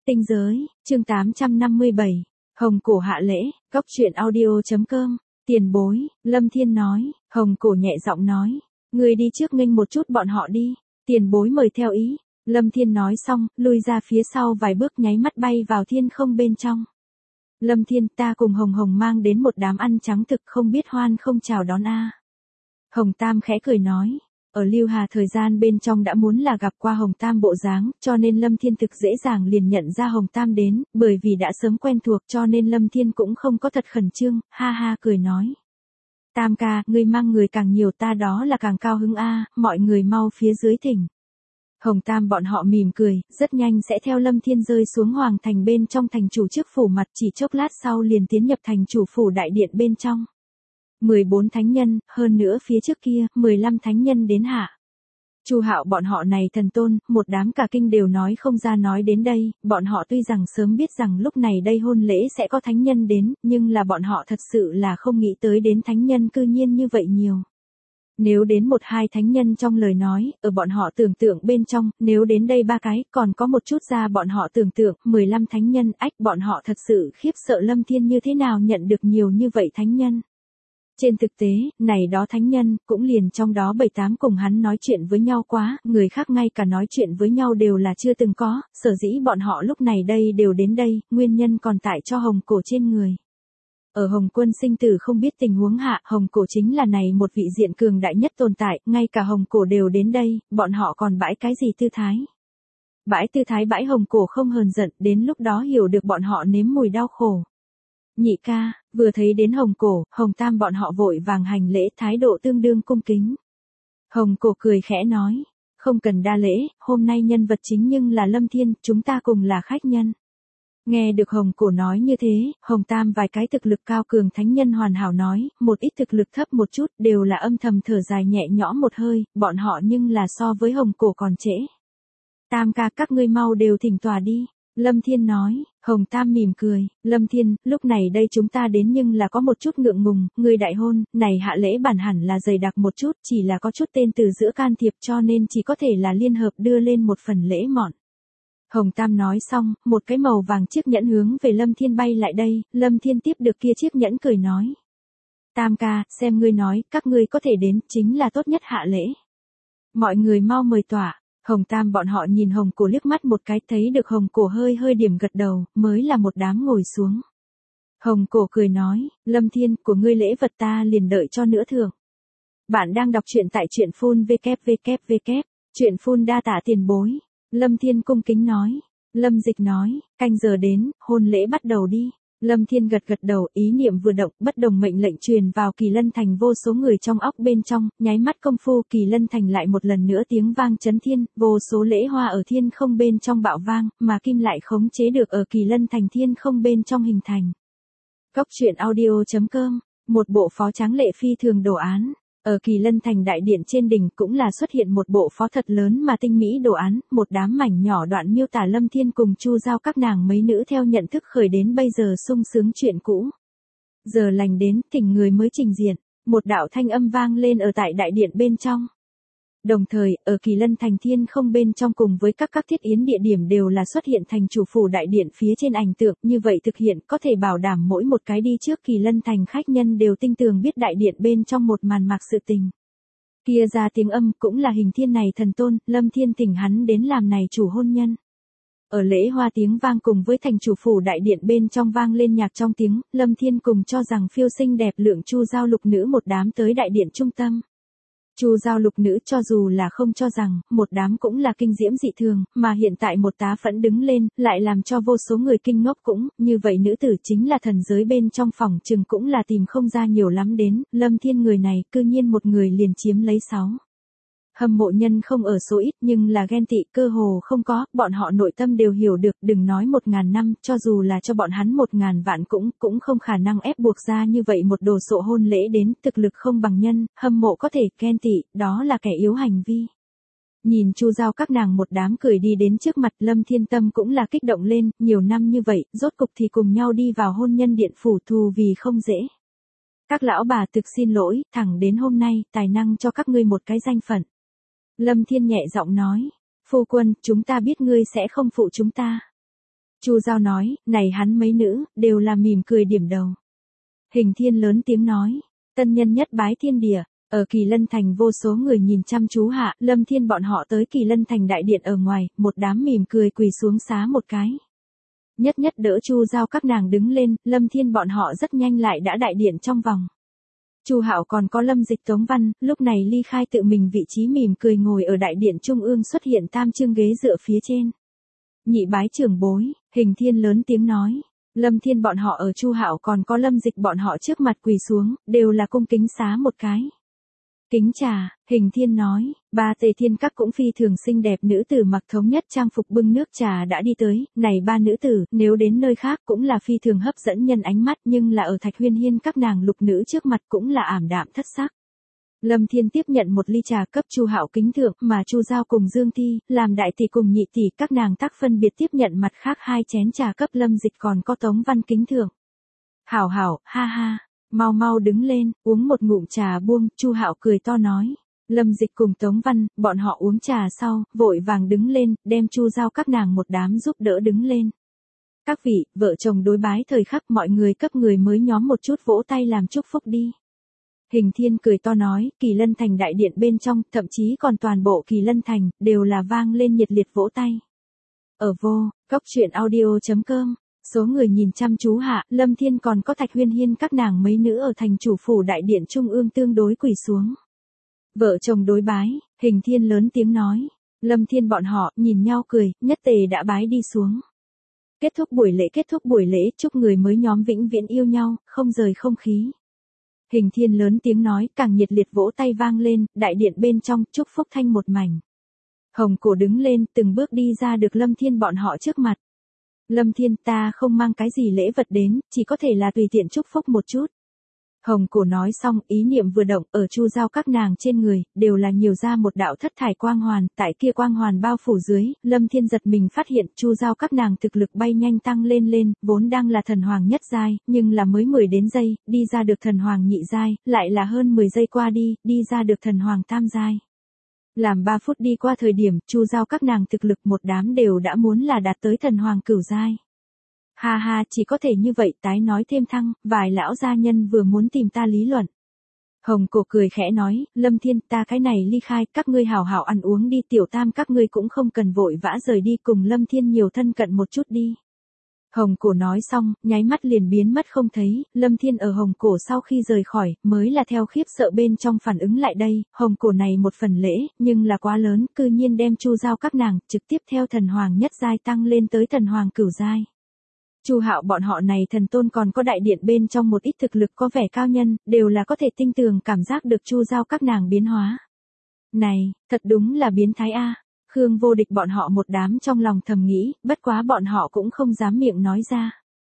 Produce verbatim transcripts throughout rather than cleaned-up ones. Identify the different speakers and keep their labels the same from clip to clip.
Speaker 1: Tinh giới, chương tám trăm năm mươi bảy, Hồng Cổ hạ lễ, góc truyện audio.com, tiền bối, Lâm Thiên nói, Hồng Cổ nhẹ giọng nói, người đi trước nghênh một chút bọn họ đi, tiền bối mời theo ý, Lâm Thiên nói xong, lui ra phía sau vài bước nháy mắt bay vào thiên không bên trong. Lâm Thiên, ta cùng Hồng Hồng mang đến một đám ăn trắng thực không biết hoan không chào đón a. Hồng Tam khẽ cười nói. Ở Lưu Hà thời gian bên trong đã muốn là gặp qua Hồng Tam bộ dáng, cho nên Lâm Thiên thực dễ dàng liền nhận ra Hồng Tam đến, bởi vì đã sớm quen thuộc cho nên Lâm Thiên cũng không có thật khẩn trương, ha ha cười nói. Tam ca, ngươi mang người càng nhiều ta đó là càng cao hứng a, mọi người mau phía dưới thỉnh. Hồng Tam bọn họ mỉm cười, rất nhanh sẽ theo Lâm Thiên rơi xuống hoàng thành bên trong thành chủ trước phủ mặt, chỉ chốc lát sau liền tiến nhập thành chủ phủ đại điện bên trong. mười bốn thánh nhân, hơn nữa phía trước kia, mười lăm thánh nhân đến hạ. Chu Hạo bọn họ này thần tôn, một đám cả kinh đều nói không ra nói đến đây, bọn họ tuy rằng sớm biết rằng lúc này đây hôn lễ sẽ có thánh nhân đến, nhưng là bọn họ thật sự là không nghĩ tới đến thánh nhân cư nhiên như vậy nhiều. Nếu đến một hai thánh nhân trong lời nói, ở bọn họ tưởng tượng bên trong, nếu đến đây ba cái, còn có một chút ra bọn họ tưởng tượng, mười lăm thánh nhân, ách bọn họ thật sự khiếp sợ Lâm Thiên như thế nào nhận được nhiều như vậy thánh nhân. Trên thực tế, này đó thánh nhân, cũng liền trong đó bảy tám cùng hắn nói chuyện với nhau quá, người khác ngay cả nói chuyện với nhau đều là chưa từng có, sở dĩ bọn họ lúc này đây đều đến đây, nguyên nhân còn tại cho Hồng Cổ trên người. Ở Hồng Quân sinh tử không biết tình huống hạ, Hồng Cổ chính là này một vị diện cường đại nhất tồn tại, ngay cả Hồng Cổ đều đến đây, bọn họ còn bãi cái gì tư thái. Bãi tư thái bãi Hồng Cổ không hờn giận, đến lúc đó hiểu được bọn họ nếm mùi đau khổ. Nhị ca, vừa thấy đến Hồng Cổ, Hồng Tam bọn họ vội vàng hành lễ, thái độ tương đương cung kính. Hồng Cổ cười khẽ nói, không cần đa lễ, hôm nay nhân vật chính nhưng là Lâm Thiên, chúng ta cùng là khách nhân. Nghe được Hồng Cổ nói như thế, Hồng Tam vài cái thực lực cao cường thánh nhân hoàn hảo nói, một ít thực lực thấp một chút đều là âm thầm thở dài nhẹ nhõm một hơi, bọn họ nhưng là so với Hồng Cổ còn trễ. Tam ca các ngươi mau đều thỉnh tòa đi. Lâm Thiên nói, Hồng Tam mỉm cười, Lâm Thiên, lúc này đây chúng ta đến nhưng là có một chút ngượng ngùng, người đại hôn, này hạ lễ bản hẳn là dày đặc một chút, chỉ là có chút tên từ giữa can thiệp cho nên chỉ có thể là liên hợp đưa lên một phần lễ mọn. Hồng Tam nói xong, một cái màu vàng chiếc nhẫn hướng về Lâm Thiên bay lại đây, Lâm Thiên tiếp được kia chiếc nhẫn cười nói. Tam ca, xem ngươi nói, các ngươi có thể đến, chính là tốt nhất hạ lễ. Mọi người mau mời tỏa. Hồng Tam bọn họ nhìn Hồng Cổ liếc mắt một cái thấy được Hồng Cổ hơi hơi điểm gật đầu, mới là một đám ngồi xuống. Hồng Cổ cười nói, Lâm Thiên, của ngươi lễ vật ta liền đợi cho nữa thưởng. Bạn đang đọc truyện tại truyện phun www, truyện phun đa tạ tiền bối. Lâm Thiên cung kính nói, Lâm Dịch nói, canh giờ đến, hôn lễ bắt đầu đi. Lâm Thiên gật gật đầu, ý niệm vừa động, bất đồng mệnh lệnh truyền vào Kỳ Lân Thành vô số người trong óc bên trong, nháy mắt công phu Kỳ Lân Thành lại một lần nữa tiếng vang chấn thiên, vô số lễ hoa ở thiên không bên trong bạo vang, mà kim lại khống chế được ở Kỳ Lân Thành thiên không bên trong hình thành. Góc truyện audio.com, một bộ phó tráng lệ phi thường đồ án. Ở Kỳ Lân Thành đại điện trên đỉnh cũng là xuất hiện một bộ phó thật lớn mà tinh mỹ đồ án, một đám mảnh nhỏ đoạn miêu tả Lâm Thiên cùng Chu Giao các nàng mấy nữ theo nhận thức khởi đến bây giờ sung sướng chuyện cũ. Giờ lành đến, thỉnh người mới trình diện, một đạo thanh âm vang lên ở tại đại điện bên trong. Đồng thời, ở Kỳ Lân Thành thiên không bên trong cùng với các các thiết yến địa điểm đều là xuất hiện thành chủ phủ đại điện phía trên ảnh tượng, như vậy thực hiện có thể bảo đảm mỗi một cái đi trước Kỳ Lân Thành khách nhân đều tinh tường biết đại điện bên trong một màn mạc sự tình. Kia ra tiếng âm cũng là hình thiên này thần tôn, Lâm Thiên thỉnh hắn đến làm này chủ hôn nhân. Ở lễ hoa tiếng vang cùng với thành chủ phủ đại điện bên trong vang lên nhạc trong tiếng, Lâm Thiên cùng cho rằng phiêu xinh đẹp lượng Chu Giao lục nữ một đám tới đại điện trung tâm. Chu Giao lục nữ cho dù là không cho rằng, một đám cũng là kinh diễm dị thường, mà hiện tại một tá phẫn đứng lên, lại làm cho vô số người kinh ngốc cũng, như vậy nữ tử chính là thần giới bên trong phòng chừng cũng là tìm không ra nhiều lắm đến, Lâm Thiên người này, cư nhiên một người liền chiếm lấy sáu. Hâm mộ nhân không ở số ít nhưng là ghen tị cơ hồ không có, bọn họ nội tâm đều hiểu được, đừng nói một ngàn năm, cho dù là cho bọn hắn một ngàn vạn cũng, cũng không khả năng ép buộc ra như vậy một đồ sộ hôn lễ đến, thực lực không bằng nhân, hâm mộ có thể ghen tị, đó là kẻ yếu hành vi. Nhìn Chu Giao các nàng một đám cười đi đến trước mặt Lâm Thiên tâm cũng là kích động lên, nhiều năm như vậy, rốt cục thì cùng nhau đi vào hôn nhân điện phủ thù vì không dễ. Các lão bà thực xin lỗi, thẳng đến hôm nay, tài năng cho các ngươi một cái danh phận. Lâm Thiên nhẹ giọng nói, phu quân, chúng ta biết ngươi sẽ không phụ chúng ta. Chu Giao nói, này hắn mấy nữ, đều là mỉm cười điểm đầu. Hình Thiên lớn tiếng nói, tân nhân nhất bái thiên địa, ở Kỳ Lân Thành vô số người nhìn chăm chú hạ, Lâm Thiên bọn họ tới Kỳ Lân Thành đại điện ở ngoài, một đám mỉm cười quỳ xuống xá một cái. Nhất nhất đỡ Chu Giao các nàng đứng lên, Lâm Thiên bọn họ rất nhanh lại đã đại điện trong vòng. Chu Hạo còn có Lâm Dịch Tống Văn, lúc này ly khai tự mình vị trí mỉm cười ngồi ở đại điện trung ương xuất hiện tam chương ghế dựa phía trên. Nhị bái trưởng bối, Hình Thiên lớn tiếng nói, Lâm Thiên bọn họ ở Chu Hạo còn có Lâm Dịch bọn họ trước mặt quỳ xuống, đều là cung kính xá một cái. Kính trà, Hình Thiên nói, ba Tề Thiên Các cũng phi thường xinh đẹp nữ tử mặc thống nhất trang phục bưng nước trà đã đi tới, này ba nữ tử, nếu đến nơi khác cũng là phi thường hấp dẫn nhân ánh mắt nhưng là ở Thạch Huyên Hiên các nàng lục nữ trước mặt cũng là ảm đạm thất sắc. Lâm Thiên tiếp nhận một ly trà cấp Chu Hạo kính thượng mà Chu Giao cùng Dương Thi, làm đại tỷ cùng nhị tỷ các nàng tác phân biệt tiếp nhận mặt khác hai chén trà cấp Lâm Dịch còn có Tống Văn kính thượng. Hảo hảo, ha ha. Mau mau đứng lên, uống một ngụm trà buông, Chu Hạo cười to nói. Lâm Dịch cùng Tống Văn, bọn họ uống trà sau, vội vàng đứng lên, đem Chu Giao các nàng một đám giúp đỡ đứng lên. Các vị, vợ chồng đối bái thời khắc mọi người cấp người mới nhóm một chút vỗ tay làm chúc phúc đi. Hình Thiên cười to nói, Kỳ Lân Thành đại điện bên trong, thậm chí còn toàn bộ Kỳ Lân Thành, đều là vang lên nhiệt liệt vỗ tay. Ở vô, góc truyện audio chấm com. Số người nhìn chăm chú hạ, Lâm Thiên còn có Thạch Huyên Hiên các nàng mấy nữ ở thành chủ phủ đại điện trung ương tương đối quỳ xuống. Vợ chồng đối bái, Hình Thiên lớn tiếng nói. Lâm Thiên bọn họ, nhìn nhau cười, nhất tề đã bái đi xuống. Kết thúc buổi lễ kết thúc buổi lễ, chúc người mới nhóm vĩnh viễn yêu nhau, không rời không khí. Hình Thiên lớn tiếng nói, càng nhiệt liệt vỗ tay vang lên, đại điện bên trong, chúc phúc thanh một mảnh. Hồng Cổ đứng lên, từng bước đi ra được Lâm Thiên bọn họ trước mặt. Lâm Thiên, ta không mang cái gì lễ vật đến, chỉ có thể là tùy tiện chúc phúc một chút. Hồng Cổ nói xong, ý niệm vừa động, ở Chu Giao các nàng trên người, đều là nhiều ra một đạo thất thải quang hoàn, tại kia quang hoàn bao phủ dưới, Lâm Thiên giật mình phát hiện, Chu Giao các nàng thực lực bay nhanh tăng lên lên, vốn đang là thần hoàng nhất giai, nhưng là mới mười đến giây, đi ra được thần hoàng nhị giai, lại là hơn mười giây qua đi, đi ra được thần hoàng tam giai. Làm ba phút đi qua thời điểm, Chu Giao các nàng thực lực một đám đều đã muốn là đạt tới thần hoàng cửu giai. Ha ha, chỉ có thể như vậy, tái nói thêm thăng, vài lão gia nhân vừa muốn tìm ta lý luận. Hồng Cổ cười khẽ nói, Lâm Thiên, ta cái này ly khai, các ngươi hảo hảo ăn uống đi, tiểu tam các ngươi cũng không cần vội vã rời đi, cùng Lâm Thiên nhiều thân cận một chút đi. Hồng Cổ nói xong, nháy mắt liền biến mất không thấy, Lâm Thiên ở Hồng Cổ sau khi rời khỏi, mới là theo khiếp sợ bên trong phản ứng lại đây, Hồng Cổ này một phần lễ, nhưng là quá lớn, cư nhiên đem Chu Giao các nàng, trực tiếp theo thần hoàng nhất giai tăng lên tới thần hoàng cửu giai. Chu Hạo bọn họ này thần tôn còn có đại điện bên trong một ít thực lực có vẻ cao nhân, đều là có thể tinh tường cảm giác được Chu Giao các nàng biến hóa. Này, thật đúng là biến thái a. Khương Vô Địch bọn họ một đám trong lòng thầm nghĩ, bất quá bọn họ cũng không dám miệng nói ra.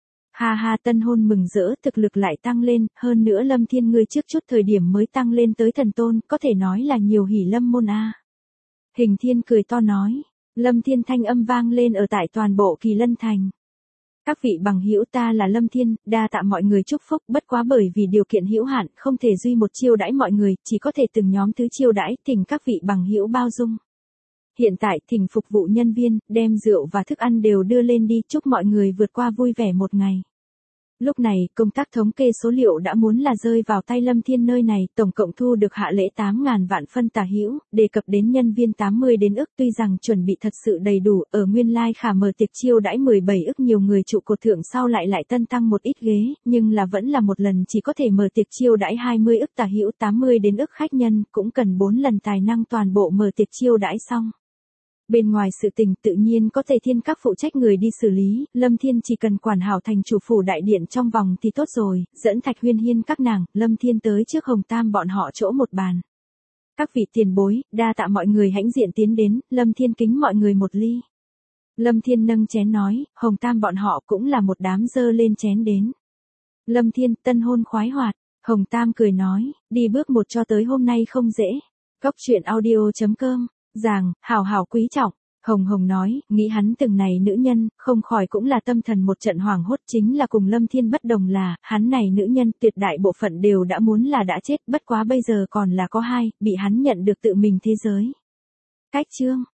Speaker 1: Ha ha, tân hôn mừng rỡ, thực lực lại tăng lên, hơn nữa Lâm Thiên ngươi trước chút thời điểm mới tăng lên tới thần tôn, có thể nói là nhiều hỉ lâm môn a. Hình Thiên cười to nói, Lâm Thiên thanh âm vang lên ở tại toàn bộ Kỳ Lân Thành. Các vị bằng hữu, ta là Lâm Thiên, đa tạ mọi người chúc phúc, bất quá bởi vì điều kiện hữu hạn, không thể duy một chiêu đãi mọi người, chỉ có thể từng nhóm thứ chiêu đãi, thỉnh các vị bằng hữu bao dung. Hiện tại, thỉnh phục vụ nhân viên, đem rượu và thức ăn đều đưa lên đi, chúc mọi người vượt qua vui vẻ một ngày. Lúc này, công tác thống kê số liệu đã muốn là rơi vào tay Lâm Thiên nơi này, tổng cộng thu được hạ lễ tám ngàn vạn phân tà hữu, đề cập đến nhân viên tám mươi đến ức, tuy rằng chuẩn bị thật sự đầy đủ, ở nguyên lai khả mở tiệc chiêu đãi mười bảy ức nhiều người trụ cột thượng sau lại lại tân tăng một ít ghế, nhưng là vẫn là một lần chỉ có thể mở tiệc chiêu đãi hai mươi ức tà hữu, tám mươi đến ức khách nhân, cũng cần bốn lần tài năng toàn bộ mở tiệc chiêu đãi xong. Bên ngoài sự tình tự nhiên có Tề Thiên Các phụ trách người đi xử lý, Lâm Thiên chỉ cần quản hảo thành chủ phủ đại điện trong vòng thì tốt rồi, dẫn Thạch Huyên Hiên các nàng, Lâm Thiên tới trước Hồng Tam bọn họ chỗ một bàn. Các vị tiền bối, đa tạ mọi người hãnh diện tiến đến, Lâm Thiên kính mọi người một ly. Lâm Thiên nâng chén nói, Hồng Tam bọn họ cũng là một đám dơ lên chén đến. Lâm Thiên, tân hôn khoái hoạt, Hồng Tam cười nói, đi bước một cho tới hôm nay không dễ. Góc truyện audio chấm com. Giàng, hảo hảo quý trọng, Hồng Hồng nói, nghĩ hắn từng này nữ nhân, không khỏi cũng là tâm thần một trận hoảng hốt, chính là cùng Lâm Thiên bất đồng là, hắn này nữ nhân tuyệt đại bộ phận đều đã muốn là đã chết, bất quá bây giờ còn là có hai, bị hắn nhận được tự mình thế giới. Cách chương.